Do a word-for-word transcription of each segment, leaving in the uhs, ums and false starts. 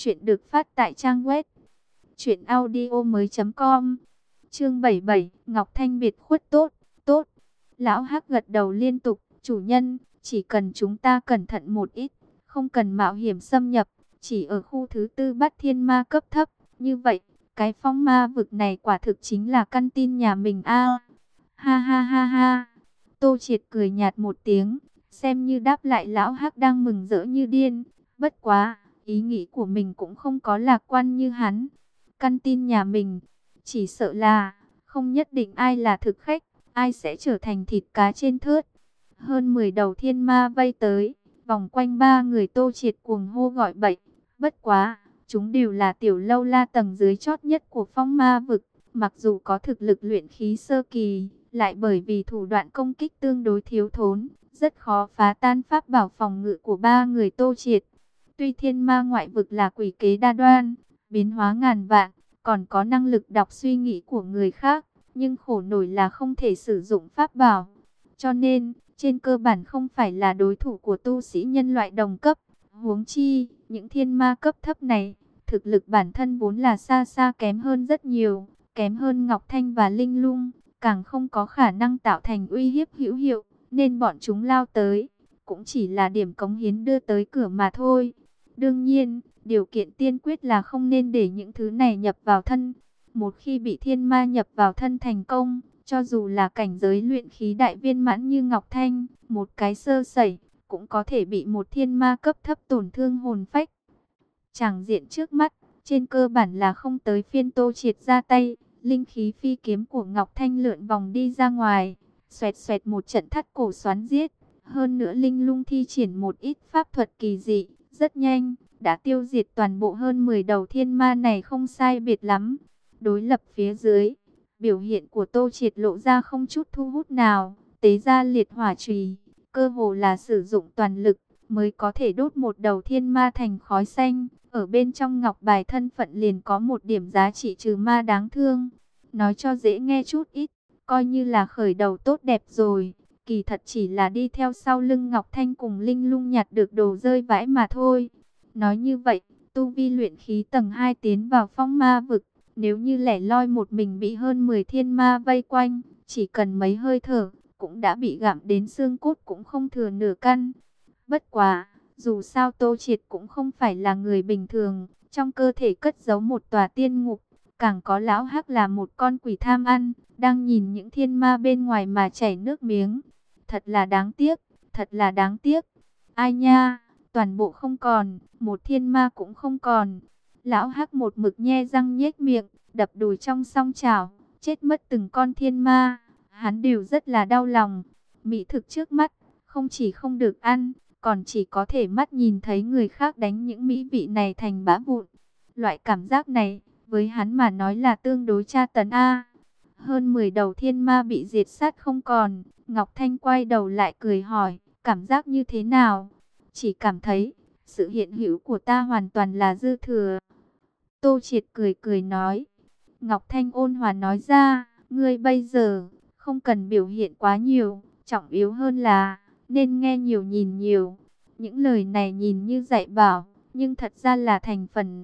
Chuyện được phát tại trang web truyện audio mới chấm com. Chương bảy mươi bảy, Ngọc Thanh biệt khuất tốt, tốt. Lão Hắc gật đầu liên tục, chủ nhân, chỉ cần chúng ta cẩn thận một ít, không cần mạo hiểm xâm nhập, chỉ ở khu thứ tư Bát Thiên Ma cấp thấp, như vậy, cái phong ma vực này quả thực chính là căn tin nhà mình a. Ha ha ha ha. Tô Triệt cười nhạt một tiếng, xem như đáp lại lão Hắc đang mừng rỡ như điên, bất quá, ý nghĩ của mình cũng không có lạc quan như hắn. Căn tin nhà mình, chỉ sợ là không nhất định ai là thực khách, ai sẽ trở thành thịt cá trên thớt. Hơn mười đầu thiên ma vây tới, vòng quanh ba người Tô Triệt cuồng hô gọi bậy. Bất quá, chúng đều là tiểu lâu la tầng dưới chót nhất của phong ma vực, mặc dù có thực lực luyện khí sơ kỳ, lại bởi vì thủ đoạn công kích tương đối thiếu thốn, rất khó phá tan pháp bảo phòng ngự của ba người Tô Triệt. Tuy thiên ma ngoại vực là quỷ kế đa đoan, biến hóa ngàn vạn, còn có năng lực đọc suy nghĩ của người khác, nhưng khổ nổi là không thể sử dụng pháp bảo. Cho nên, trên cơ bản không phải là đối thủ của tu sĩ nhân loại đồng cấp. Huống chi, những thiên ma cấp thấp này, thực lực bản thân vốn là xa xa kém hơn rất nhiều, kém hơn Ngọc Thanh và Linh Lung, càng không có khả năng tạo thành uy hiếp hữu hiệu, nên bọn chúng lao tới, cũng chỉ là điểm cống hiến đưa tới cửa mà thôi. Đương nhiên, điều kiện tiên quyết là không nên để những thứ này nhập vào thân. Một khi bị thiên ma nhập vào thân thành công, cho dù là cảnh giới luyện khí đại viên mãn như Ngọc Thanh, một cái sơ sẩy, cũng có thể bị một thiên ma cấp thấp tổn thương hồn phách. Tràng diện trước mắt, trên cơ bản là không tới phiên Tô Triệt ra tay, linh khí phi kiếm của Ngọc Thanh lượn vòng đi ra ngoài, xoẹt xoẹt một trận thắt cổ xoắn giết. Hơn nữa Linh Lung thi triển một ít pháp thuật kỳ dị, rất nhanh, đã tiêu diệt toàn bộ hơn mười đầu thiên ma này không sai biệt lắm. Đối lập phía dưới, biểu hiện của Tô Triệt lộ ra không chút thu hút nào, tế ra liệt hỏa chùy, cơ hồ là sử dụng toàn lực, mới có thể đốt một đầu thiên ma thành khói xanh. Ở bên trong ngọc bài thân phận liền có một điểm giá trị trừ ma đáng thương. Nói cho dễ nghe chút ít, coi như là khởi đầu tốt đẹp rồi. Kỳ thật chỉ là đi theo sau lưng Ngọc Thanh cùng Linh Lung nhặt được đồ rơi vãi mà thôi. Nói như vậy, tu vi luyện khí tầng hai tiến vào phong ma vực, nếu như lẻ loi một mình bị hơn mười thiên ma vây quanh, chỉ cần mấy hơi thở, cũng đã bị gặm đến xương cốt cũng không thừa nửa căn. Bất quá, dù sao Tô Triệt cũng không phải là người bình thường, trong cơ thể cất giấu một tòa tiên ngục, càng có lão Hắc là một con quỷ tham ăn, đang nhìn những thiên ma bên ngoài mà chảy nước miếng. Thật là đáng tiếc, thật là đáng tiếc. Ai nha, toàn bộ không còn, một thiên ma cũng không còn. Lão Hắc một mực nhe răng nhếch miệng, đập đùi trong song chảo, chết mất từng con thiên ma. Hắn đều rất là đau lòng. Mỹ thực trước mắt, không chỉ không được ăn, còn chỉ có thể mắt nhìn thấy người khác đánh những mỹ vị này thành bã vụn. Loại cảm giác này, với hắn mà nói là tương đối tra tấn a. Hơn mười đầu thiên ma bị diệt sát không còn, Ngọc Thanh quay đầu lại cười hỏi, cảm giác như thế nào? Chỉ cảm thấy, sự hiện hữu của ta hoàn toàn là dư thừa. Tô Triệt cười cười nói. Ngọc Thanh ôn hòa nói ra, ngươi bây giờ, không cần biểu hiện quá nhiều, trọng yếu hơn là, nên nghe nhiều nhìn nhiều. Những lời này nhìn như dạy bảo, nhưng thật ra là thành phần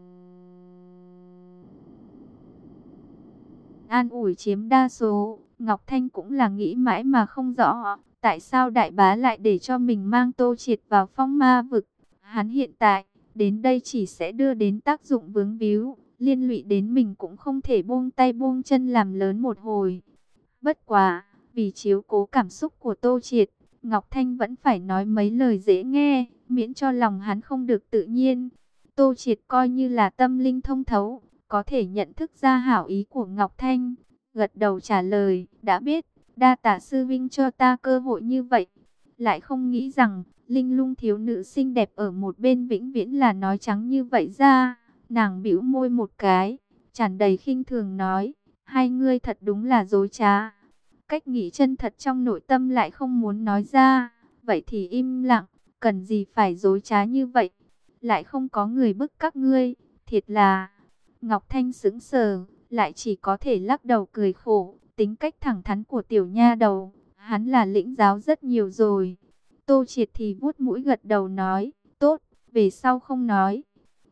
an ủi chiếm đa số. Ngọc Thanh cũng là nghĩ mãi mà không rõ, tại sao đại bá lại để cho mình mang Tô Triệt vào phong ma vực. Hắn hiện tại, đến đây chỉ sẽ đưa đến tác dụng vướng víu, liên lụy đến mình cũng không thể buông tay buông chân làm lớn một hồi. Bất quá, vì chiếu cố cảm xúc của Tô Triệt, Ngọc Thanh vẫn phải nói mấy lời dễ nghe, miễn cho lòng hắn không được tự nhiên. Tô Triệt coi như là tâm linh thông thấu, có thể nhận thức ra hảo ý của Ngọc Thanh, gật đầu trả lời, đã biết, đa tạ sư vinh cho ta cơ hội như vậy. Lại không nghĩ rằng, Linh Lung thiếu nữ xinh đẹp ở một bên vĩnh viễn là nói trắng như vậy ra. Nàng bĩu môi một cái, tràn đầy khinh thường nói, hai ngươi thật đúng là dối trá. Cách nghĩ chân thật trong nội tâm lại không muốn nói ra, vậy thì im lặng, cần gì phải dối trá như vậy. Lại không có người bức các ngươi, thiệt là... Ngọc Thanh sững sờ, lại chỉ có thể lắc đầu cười khổ, tính cách thẳng thắn của tiểu nha đầu, hắn là lĩnh giáo rất nhiều rồi. Tô Triệt thì vuốt mũi gật đầu nói, tốt, về sau không nói.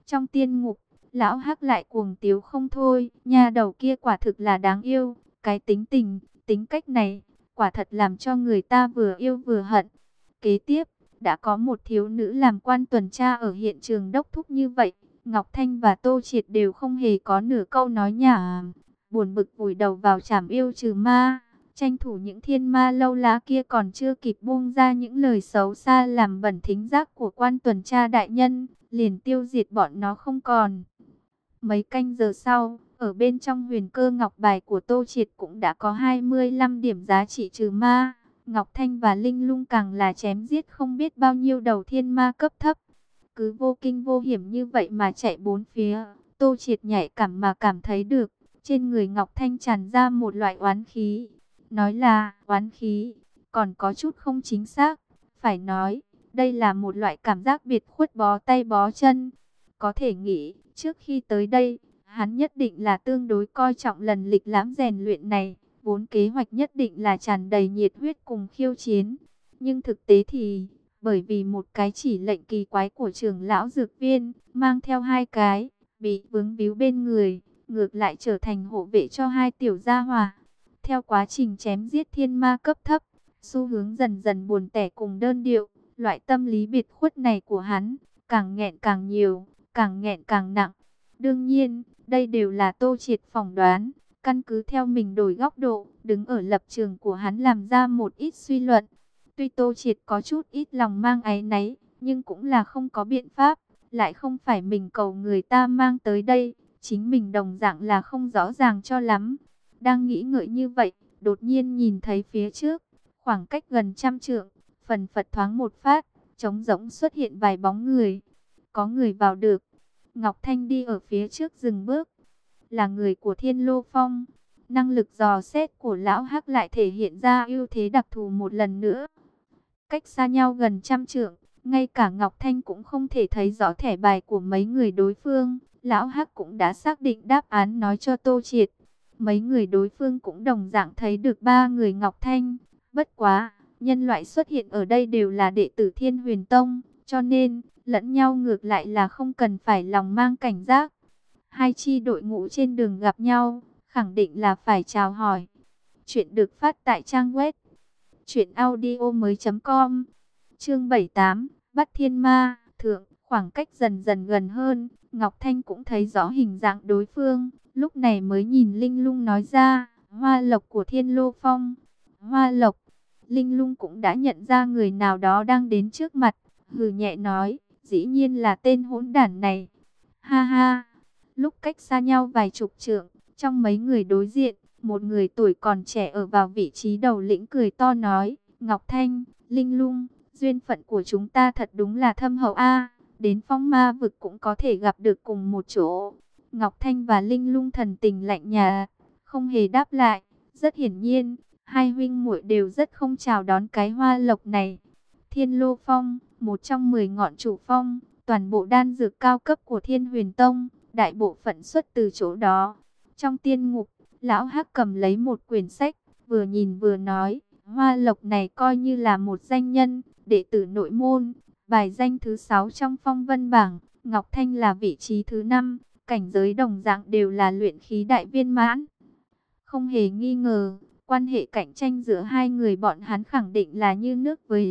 Trong tiên ngục, lão Hắc lại cuồng tiếu không thôi, nha đầu kia quả thực là đáng yêu, cái tính tình, tính cách này, quả thật làm cho người ta vừa yêu vừa hận. Kế tiếp, đã có một thiếu nữ làm quan tuần tra ở hiện trường đốc thúc như vậy, Ngọc Thanh và Tô Triệt đều không hề có nửa câu nói nhả, buồn bực vùi đầu vào trảm yêu trừ ma, tranh thủ những thiên ma lâu lá kia còn chưa kịp buông ra những lời xấu xa làm bẩn thính giác của quan tuần tra đại nhân, liền tiêu diệt bọn nó không còn. Mấy canh giờ sau, ở bên trong huyền cơ ngọc bài của Tô Triệt cũng đã có hai mươi lăm điểm giá trị trừ ma. Ngọc Thanh và Linh Lung càng là chém giết không biết bao nhiêu đầu thiên ma cấp thấp. Cứ vô kinh vô hiểm như vậy mà chạy bốn phía, Tô Triệt nhạy cảm mà cảm thấy được, trên người Ngọc Thanh tràn ra một loại oán khí. Nói là oán khí, còn có chút không chính xác. Phải nói, đây là một loại cảm giác biệt khuất bó tay bó chân. Có thể nghĩ, trước khi tới đây, hắn nhất định là tương đối coi trọng lần lịch lãm rèn luyện này. Vốn kế hoạch nhất định là tràn đầy nhiệt huyết cùng khiêu chiến. Nhưng thực tế thì, bởi vì một cái chỉ lệnh kỳ quái của trưởng lão dược viên, mang theo hai cái, bị vướng víu bên người, ngược lại trở thành hộ vệ cho hai tiểu gia hỏa. Theo quá trình chém giết thiên ma cấp thấp, xu hướng dần dần buồn tẻ cùng đơn điệu, loại tâm lý biệt khuất này của hắn, càng nghẹn càng nhiều, càng nghẹn càng nặng. Đương nhiên, đây đều là Tô Triệt phỏng đoán, căn cứ theo mình đổi góc độ, đứng ở lập trường của hắn làm ra một ít suy luận. Tuy Tô Triệt có chút ít lòng mang áy náy, nhưng cũng là không có biện pháp, lại không phải mình cầu người ta mang tới đây, chính mình đồng dạng là không rõ ràng cho lắm. Đang nghĩ ngợi như vậy, đột nhiên nhìn thấy phía trước, khoảng cách gần trăm trượng, phần phật thoáng một phát, trống rỗng xuất hiện vài bóng người. Có người vào được. Ngọc Thanh đi ở phía trước dừng bước, là người của Thiên Lô Phong. Năng lực dò xét của lão Hắc lại thể hiện ra ưu thế đặc thù một lần nữa. Cách xa nhau gần trăm trượng, ngay cả Ngọc Thanh cũng không thể thấy rõ thẻ bài của mấy người đối phương. Lão Hắc cũng đã xác định đáp án nói cho Tô Triệt. Mấy người đối phương cũng đồng dạng thấy được ba người Ngọc Thanh. Bất quá, nhân loại xuất hiện ở đây đều là đệ tử Thiên Huyền Tông, cho nên lẫn nhau ngược lại là không cần phải lòng mang cảnh giác. Hai chi đội ngũ trên đường gặp nhau, khẳng định là phải chào hỏi. Chuyện được phát tại trang web truyện audio mới chấm com. Chương bảy mươi tám, Bắt Thiên Ma thượng, khoảng cách dần dần gần hơn, Ngọc Thanh cũng thấy rõ hình dạng đối phương, lúc này mới nhìn Linh Lung nói ra, Hoa Lộc của Thiên Lô Phong. Hoa Lộc, Linh Lung cũng đã nhận ra người nào đó đang đến trước mặt, hừ nhẹ nói, dĩ nhiên là tên hỗn đản này. Ha ha. Lúc cách xa nhau vài chục trượng, trong mấy người đối diện, một người tuổi còn trẻ ở vào vị trí đầu lĩnh cười to nói, Ngọc Thanh, Linh Lung, duyên phận của chúng ta thật đúng là thâm hậu a, đến phong ma vực cũng có thể gặp được cùng một chỗ. Ngọc Thanh và Linh Lung thần tình lạnh nhạt, không hề đáp lại, rất hiển nhiên, hai huynh muội đều rất không chào đón cái Hoa Lộc này. Thiên Lô Phong, một trong mười ngọn chủ phong, toàn bộ đan dược cao cấp của Thiên Huyền Tông, đại bộ phận xuất từ chỗ đó. Trong tiên ngục, lão Hắc cầm lấy một quyển sách, vừa nhìn vừa nói, Hoa Lộc này coi như là một danh nhân, đệ tử nội môn, bài danh thứ sáu trong phong vân bảng, Ngọc Thanh là vị trí thứ năm, cảnh giới đồng dạng đều là luyện khí đại viên mãn. Không hề nghi ngờ, quan hệ cạnh tranh giữa hai người bọn hắn khẳng định là như nước với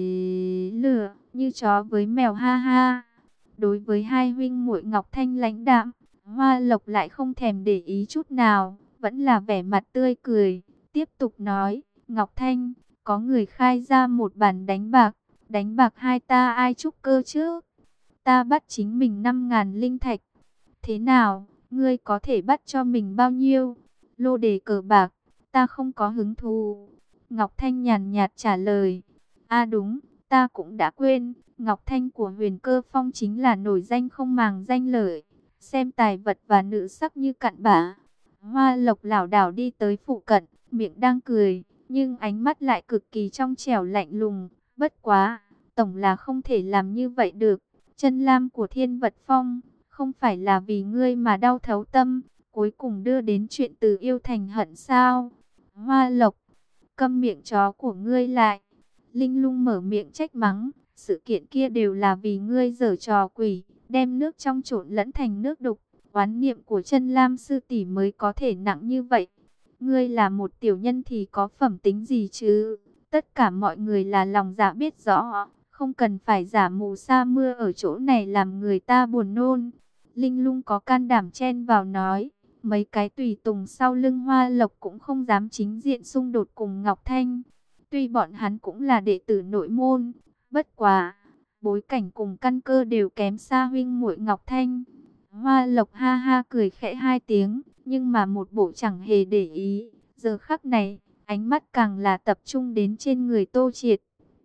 lửa, như chó với mèo ha ha. Đối với hai huynh muội Ngọc Thanh lãnh đạm, Hoa Lộc lại không thèm để ý chút nào, vẫn là vẻ mặt tươi cười, tiếp tục nói, Ngọc Thanh, có người khai ra một bàn đánh bạc, đánh bạc hai ta ai trúc cơ chứ? Ta bắt chính mình năm ngàn linh thạch. Thế nào, ngươi có thể bắt cho mình bao nhiêu? Lô đề cờ bạc, ta không có hứng thú. Ngọc Thanh nhàn nhạt trả lời, a đúng, ta cũng đã quên, Ngọc Thanh của Huyền Cơ Phong chính là nổi danh không màng danh lợi, xem tài vật và nữ sắc như cặn bã. Hoa Lộc lảo đảo đi tới phụ cận, miệng đang cười, nhưng ánh mắt lại cực kỳ trong trẻo lạnh lùng. Bất quá, tổng là không thể làm như vậy được. Chân lam của Thiên Vật Phong, không phải là vì ngươi mà đau thấu tâm, cuối cùng đưa đến chuyện từ yêu thành hận sao? Hoa Lộc, câm miệng chó của ngươi lại. Linh Lung mở miệng trách mắng, sự kiện kia đều là vì ngươi giở trò quỷ, đem nước trong trộn lẫn thành nước đục. Oán niệm của Chân Lam sư tỷ mới có thể nặng như vậy. Ngươi là một tiểu nhân thì có phẩm tính gì chứ? Tất cả mọi người là lòng dạ biết rõ, không cần phải giả mù sa mưa ở chỗ này làm người ta buồn nôn. Linh Lung có can đảm chen vào nói, mấy cái tùy tùng sau lưng Hoa Lộc cũng không dám chính diện xung đột cùng Ngọc Thanh. Tuy bọn hắn cũng là đệ tử nội môn, bất quá, bối cảnh cùng căn cơ đều kém xa huynh muội Ngọc Thanh. Hoa Lộc ha ha cười khẽ hai tiếng, nhưng mà một bộ chẳng hề để ý. Giờ khắc này, ánh mắt càng là tập trung đến trên người Tô Triệt.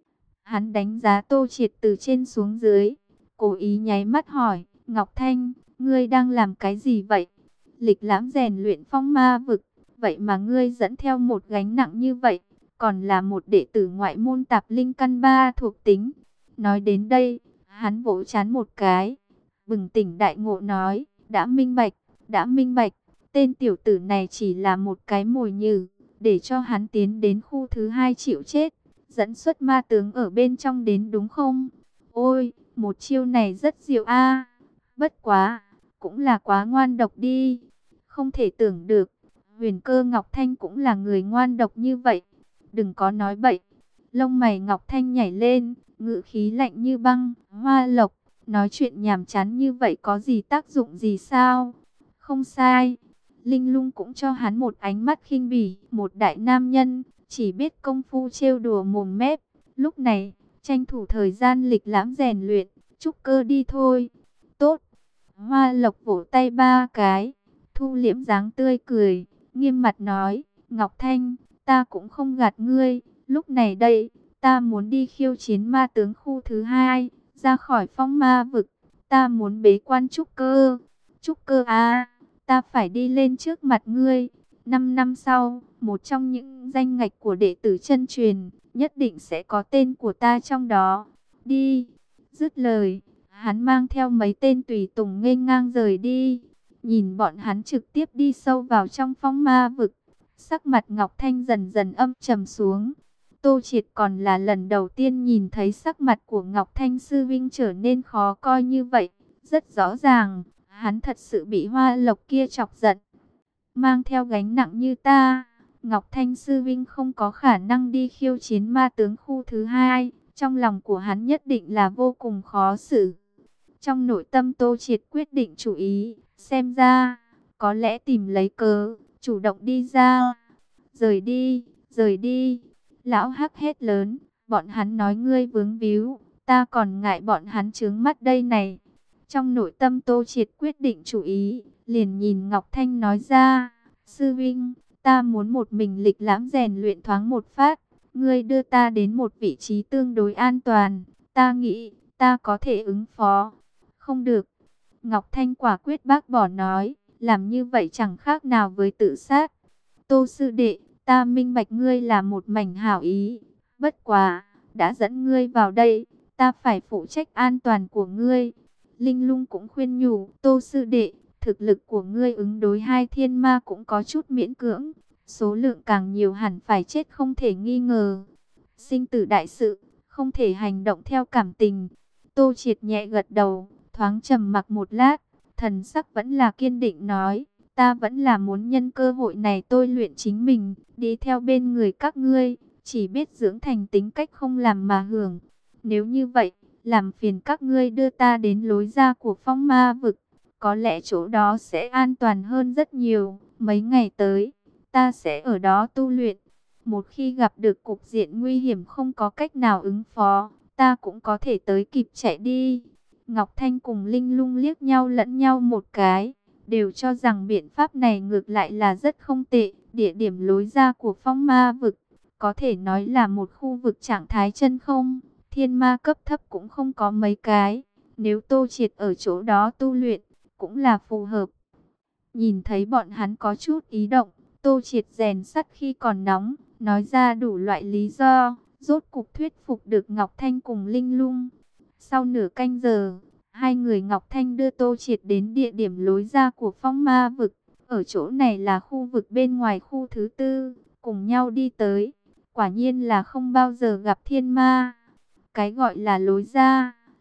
Hắn đánh giá Tô Triệt từ trên xuống dưới, cố ý nháy mắt hỏi, Ngọc Thanh, ngươi đang làm cái gì vậy? Lịch lãm rèn luyện phong ma vực, vậy mà ngươi dẫn theo một gánh nặng như vậy, còn là một đệ tử ngoại môn tạp linh căn ba thuộc tính. Nói đến đây, hắn vỗ chán một cái, bừng tỉnh đại ngộ nói, đã minh bạch, đã minh bạch, tên tiểu tử này chỉ là một cái mồi nhử, để cho hắn tiến đến khu thứ hai chịu chết, dẫn xuất ma tướng ở bên trong đến đúng không? Ôi, một chiêu này rất diệu a, bất quá, cũng là quá ngoan độc đi, không thể tưởng được, Huyền Cơ Ngọc Thanh cũng là người ngoan độc như vậy, đừng có nói bậy. Lông mày Ngọc Thanh nhảy lên, ngữ khí lạnh như băng, Hoa Lộc, nói chuyện nhàm chán như vậy có gì tác dụng gì sao? Không sai. Linh Lung cũng cho hắn một ánh mắt khinh bỉ, một đại nam nhân, chỉ biết công phu trêu đùa mồm mép. Lúc này, tranh thủ thời gian lịch lãm rèn luyện, trúc cơ đi thôi. Tốt. Hoa Lộc vỗ tay ba cái, thu liễm dáng tươi cười, nghiêm mặt nói, Ngọc Thanh, ta cũng không gạt ngươi, lúc này đây, ta muốn đi khiêu chiến ma tướng khu thứ hai, ra khỏi phong ma vực, ta muốn bế quan trúc cơ. Trúc cơ à, ta phải đi lên trước mặt ngươi. Năm năm sau, một trong những danh ngạch của đệ tử chân truyền, nhất định sẽ có tên của ta trong đó. Đi. Dứt lời, hắn mang theo mấy tên tùy tùng nghênh ngang rời đi. Nhìn bọn hắn trực tiếp đi sâu vào trong phong ma vực, sắc mặt Ngọc Thanh dần dần âm trầm xuống. Tô Triệt còn là lần đầu tiên nhìn thấy sắc mặt của Ngọc Thanh sư vinh trở nên khó coi như vậy. Rất rõ ràng, hắn thật sự bị Hoa Lộc kia chọc giận. Mang theo gánh nặng như ta, Ngọc Thanh sư vinh không có khả năng đi khiêu chiến ma tướng khu thứ hai. Trong lòng của hắn nhất định là vô cùng khó xử. Trong nội tâm Tô Triệt quyết định chủ ý, xem ra, có lẽ tìm lấy cớ, chủ động đi ra. Rời đi, rời đi. Lão Hắc hét lớn, bọn hắn nói ngươi vướng víu, ta còn ngại bọn hắn trướng mắt đây này. Trong nội tâm Tô Triệt quyết định chủ ý, liền nhìn Ngọc Thanh nói ra, sư vinh, ta muốn một mình lịch lãm rèn luyện thoáng một phát, ngươi đưa ta đến một vị trí tương đối an toàn, ta nghĩ, ta có thể ứng phó. Không được. Ngọc Thanh quả quyết bác bỏ nói, làm như vậy chẳng khác nào với tự sát. Tô sư đệ, ta minh bạch ngươi là một mảnh hảo ý, bất quá, đã dẫn ngươi vào đây, ta phải phụ trách an toàn của ngươi. Linh Lung cũng khuyên nhủ, Tô sư đệ, thực lực của ngươi ứng đối hai thiên ma cũng có chút miễn cưỡng, số lượng càng nhiều hẳn phải chết không thể nghi ngờ. Sinh tử đại sự, không thể hành động theo cảm tình. Tô Triệt nhẹ gật đầu, thoáng trầm mặc một lát, thần sắc vẫn là kiên định nói, ta vẫn là muốn nhân cơ hội này tôi luyện chính mình, đi theo bên người các ngươi, chỉ biết dưỡng thành tính cách không làm mà hưởng. Nếu như vậy, làm phiền các ngươi đưa ta đến lối ra của phong ma vực, có lẽ chỗ đó sẽ an toàn hơn rất nhiều. Mấy ngày tới, ta sẽ ở đó tu luyện. Một khi gặp được cục diện nguy hiểm không có cách nào ứng phó, ta cũng có thể tới kịp chạy đi. Ngọc Thanh cùng Linh Lung liếc nhau lẫn nhau một cái, đều cho rằng biện pháp này ngược lại là rất không tệ. Địa điểm lối ra của phong ma vực, có thể nói là một khu vực trạng thái chân không, thiên ma cấp thấp cũng không có mấy cái. Nếu Tô Triệt ở chỗ đó tu luyện, cũng là phù hợp. Nhìn thấy bọn hắn có chút ý động, Tô Triệt rèn sắt khi còn nóng, nói ra đủ loại lý do, rốt cục thuyết phục được Ngọc Thanh cùng Linh Lung. Sau nửa canh giờ, hai người Ngọc Thanh đưa Tô Triệt đến địa điểm lối ra của phong ma vực. Ở chỗ này là khu vực bên ngoài khu thứ tư, cùng nhau đi tới. Quả nhiên là không bao giờ gặp thiên ma. Cái gọi là lối ra,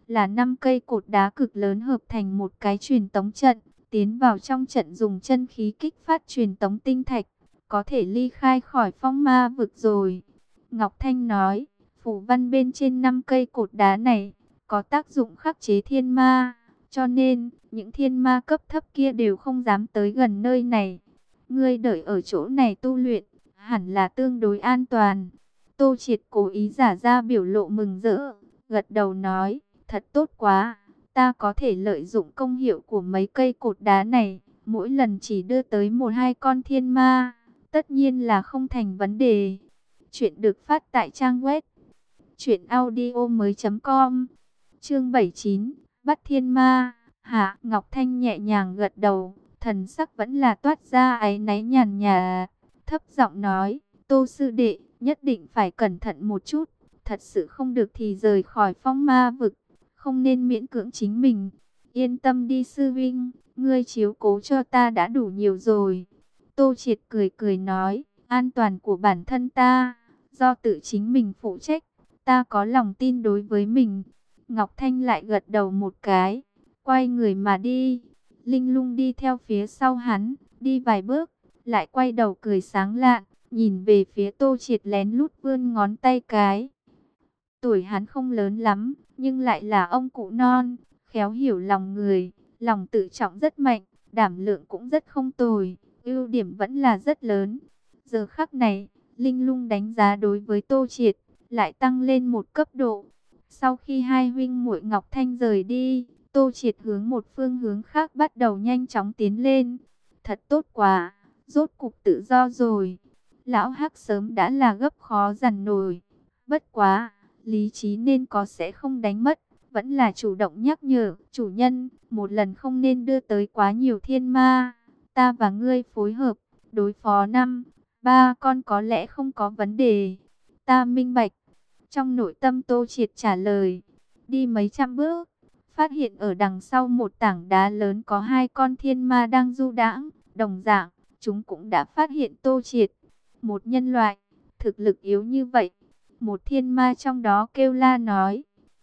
là năm cây cột đá cực lớn hợp thành một cái truyền tống trận, tiến vào trong trận dùng chân khí kích phát truyền tống tinh thạch, có thể ly khai khỏi phong ma vực rồi. Ngọc Thanh nói, phù văn bên trên năm cây cột đá này có tác dụng khắc chế thiên ma, cho nên những thiên ma cấp thấp kia đều không dám tới gần nơi này. Ngươi đợi ở chỗ này tu luyện, hẳn là tương đối an toàn. Tô Triệt cố ý giả ra biểu lộ mừng rỡ, gật đầu nói, thật tốt quá, ta có thể lợi dụng công hiệu của mấy cây cột đá này, mỗi lần chỉ đưa tới một hai con thiên ma, tất nhiên là không thành vấn đề. Chuyện được phát tại trang web truyện audio mới com. Chương bảy mươi chín, bắt thiên ma. Hạ Ngọc Thanh nhẹ nhàng gật đầu, thần sắc vẫn là toát ra áy náy nhàn nhạt, thấp giọng nói, Tô sư đệ, nhất định phải cẩn thận một chút, thật sự không được thì rời khỏi phong ma vực, không nên miễn cưỡng chính mình. Yên tâm đi sư vinh, ngươi chiếu cố cho ta đã đủ nhiều rồi. Tô Triệt cười cười nói, an toàn của bản thân ta, do tự chính mình phụ trách, ta có lòng tin đối với mình. Ngọc Thanh lại gật đầu một cái, quay người mà đi. Linh Lung đi theo phía sau hắn, đi vài bước, lại quay đầu cười sáng lạn, nhìn về phía Tô Triệt lén lút vươn ngón tay cái. Tuổi hắn không lớn lắm, nhưng lại là ông cụ non, khéo hiểu lòng người, lòng tự trọng rất mạnh, đảm lượng cũng rất không tồi, ưu điểm vẫn là rất lớn. Giờ khắc này, Linh Lung đánh giá đối với Tô Triệt lại tăng lên một cấp độ. Sau khi hai huynh muội Ngọc Thanh rời đi, Tô Triệt hướng một phương hướng khác bắt đầu nhanh chóng tiến lên. Thật tốt quá, rốt cục tự do rồi. Lão Hắc sớm đã là gấp khó dằn nổi. Bất quá, lý trí nên có sẽ không đánh mất. Vẫn là chủ động nhắc nhở, chủ nhân, một lần không nên đưa tới quá nhiều thiên ma. Ta và ngươi phối hợp, đối phó năm, ba con có lẽ không có vấn đề. Ta minh bạch. Trong nội tâm Tô Triệt trả lời, đi mấy trăm bước, phát hiện ở đằng sau một tảng đá lớn có hai con thiên ma đang du đãng, đồng dạng, chúng cũng đã phát hiện Tô Triệt. Một nhân loại, thực lực yếu như vậy, một thiên ma trong đó kêu la nói,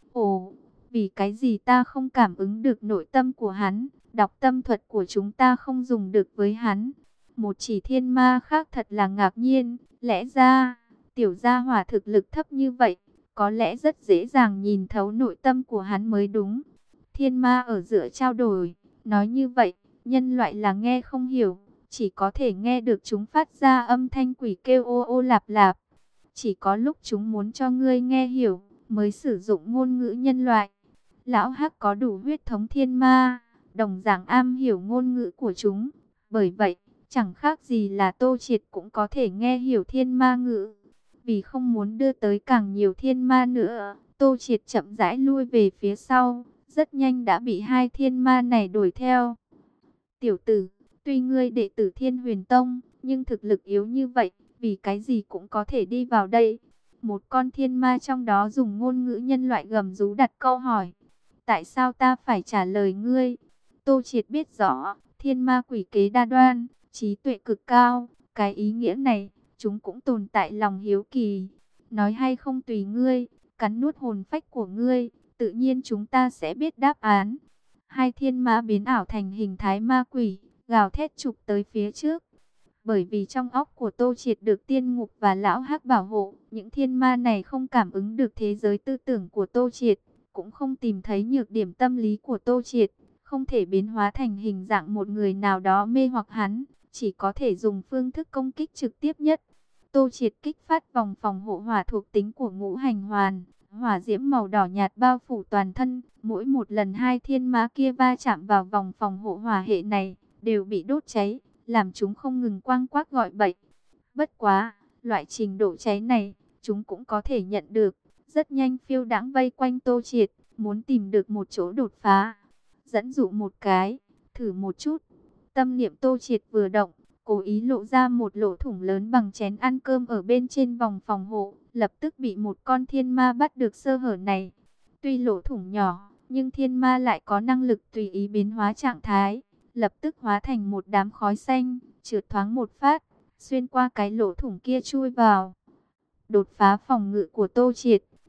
ồ, vì cái gì ta không cảm ứng được nội tâm của hắn, đọc tâm thuật của chúng ta không dùng được với hắn. Một chỉ thiên ma khác thật là ngạc nhiên, lẽ ra, tiểu gia hỏa thực lực thấp như vậy, có lẽ rất dễ dàng nhìn thấu nội tâm của hắn mới đúng. Thiên ma ở giữa trao đổi, nói như vậy, nhân loại là nghe không hiểu, chỉ có thể nghe được chúng phát ra âm thanh quỷ kêu ô ô lạp lạp. Chỉ có lúc chúng muốn cho ngươi nghe hiểu, mới sử dụng ngôn ngữ nhân loại. Lão Hắc có đủ huyết thống thiên ma, đồng dạng am hiểu ngôn ngữ của chúng. Bởi vậy, chẳng khác gì là Tô Triệt cũng có thể nghe hiểu thiên ma ngữ. Vì không muốn đưa tới càng nhiều thiên ma nữa, Tô Triệt chậm rãi lui về phía sau, rất nhanh đã bị hai thiên ma này đuổi theo. Tiểu tử, tuy ngươi đệ tử Thiên Huyền Tông, nhưng thực lực yếu như vậy, vì cái gì cũng có thể đi vào đây. Một con thiên ma trong đó dùng ngôn ngữ nhân loại gầm rú đặt câu hỏi. Tại sao ta phải trả lời ngươi? Tô Triệt biết rõ, thiên ma quỷ kế đa đoan, trí tuệ cực cao, cái ý nghĩa này, chúng cũng tồn tại lòng hiếu kỳ. Nói hay không tùy ngươi, cắn nuốt hồn phách của ngươi, tự nhiên chúng ta sẽ biết đáp án. Hai thiên ma biến ảo thành hình thái ma quỷ, gào thét chụp tới phía trước. Bởi vì trong óc của Tô Triệt được tiên ngục và lão Hắc bảo hộ, những thiên ma này không cảm ứng được thế giới tư tưởng của Tô Triệt, cũng không tìm thấy nhược điểm tâm lý của Tô Triệt, không thể biến hóa thành hình dạng một người nào đó mê hoặc hắn, chỉ có thể dùng phương thức công kích trực tiếp nhất. Tô Triệt kích phát vòng phòng hộ hỏa thuộc tính của ngũ hành hoàn, hỏa diễm màu đỏ nhạt bao phủ toàn thân, mỗi một lần hai thiên ma kia va chạm vào vòng phòng hộ hỏa hệ này, đều bị đốt cháy, làm chúng không ngừng quang quác gọi bậy. Bất quá, loại trình độ cháy này, chúng cũng có thể nhận được, rất nhanh phiêu đãng vây quanh Tô Triệt, muốn tìm được một chỗ đột phá. Dẫn dụ một cái, thử một chút. Tâm niệm Tô Triệt vừa động, cố ý lộ ra một lỗ thủng lớn bằng chén ăn cơm ở bên trên vòng phòng hộ, lập tức bị một con thiên ma bắt được sơ hở này. Tuy lỗ thủng nhỏ, nhưng thiên ma lại có năng lực tùy ý biến hóa trạng thái, lập tức hóa thành một đám khói xanh, trượt thoáng một phát, xuyên qua cái lỗ thủng kia chui vào. Đột phá phòng ngự của Tô Triệt,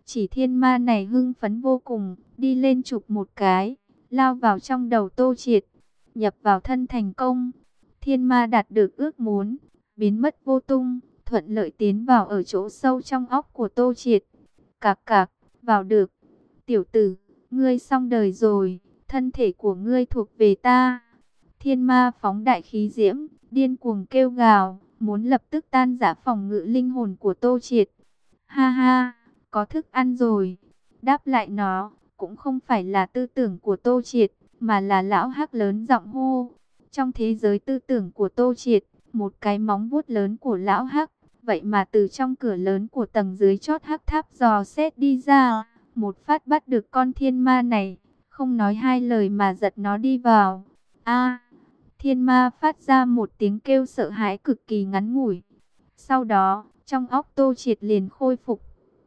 Chỉ thiên ma này hưng phấn vô cùng, đi lên chụp một cái, lao vào trong đầu Tô Triệt, nhập vào thân thành công. Thiên ma đạt được ước muốn, biến mất vô tung, thuận lợi tiến vào ở chỗ sâu trong óc của Tô Triệt. Cạc cạc, vào được. Tiểu tử, ngươi xong đời rồi, thân thể của ngươi thuộc về ta. Thiên ma phóng đại khí diễm, điên cuồng kêu gào, muốn lập tức tan rã phòng ngự linh hồn của Tô Triệt. Ha ha, có thức ăn rồi. Đáp lại nó, cũng không phải là tư tưởng của Tô Triệt, mà là lão hắc lớn giọng hô. Trong thế giới tư tưởng của Tô Triệt, một cái móng vuốt lớn của lão hắc, vậy mà từ trong cửa lớn của tầng dưới chót hắc tháp dò xét đi ra, một phát bắt được con thiên ma này, không nói hai lời mà giật nó đi vào. A! Thiên ma phát ra một tiếng kêu sợ hãi cực kỳ ngắn ngủi. Sau đó, trong óc Tô Triệt liền khôi phục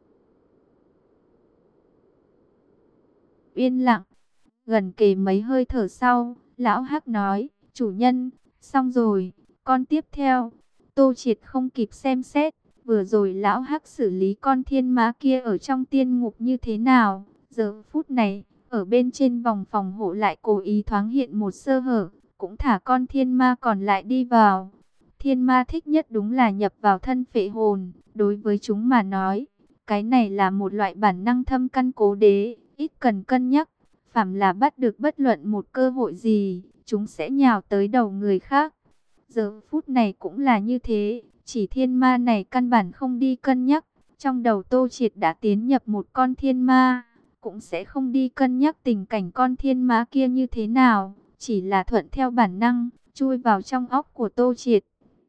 yên lặng. Gần kề mấy hơi thở sau, lão hắc nói, chủ nhân, xong rồi, con tiếp theo. Tô Triệt không kịp xem xét, vừa rồi lão hắc xử lý con thiên ma kia ở trong tiên ngục như thế nào. Giờ phút này, ở bên trên vòng phòng hộ lại cố ý thoáng hiện một sơ hở, cũng thả con thiên ma còn lại đi vào. Thiên ma thích nhất đúng là nhập vào thân phệ hồn, đối với chúng mà nói, cái này là một loại bản năng thâm căn cố đế, ít cần cân nhắc. Phàm là bắt được bất luận một cơ hội gì, chúng sẽ nhào tới đầu người khác. Giờ phút này cũng là như thế, chỉ thiên ma này căn bản không đi cân nhắc. Trong đầu Tô Triệt đã tiến nhập một con thiên ma, cũng sẽ không đi cân nhắc tình cảnh con thiên ma kia như thế nào, chỉ là thuận theo bản năng, chui vào trong óc của Tô Triệt.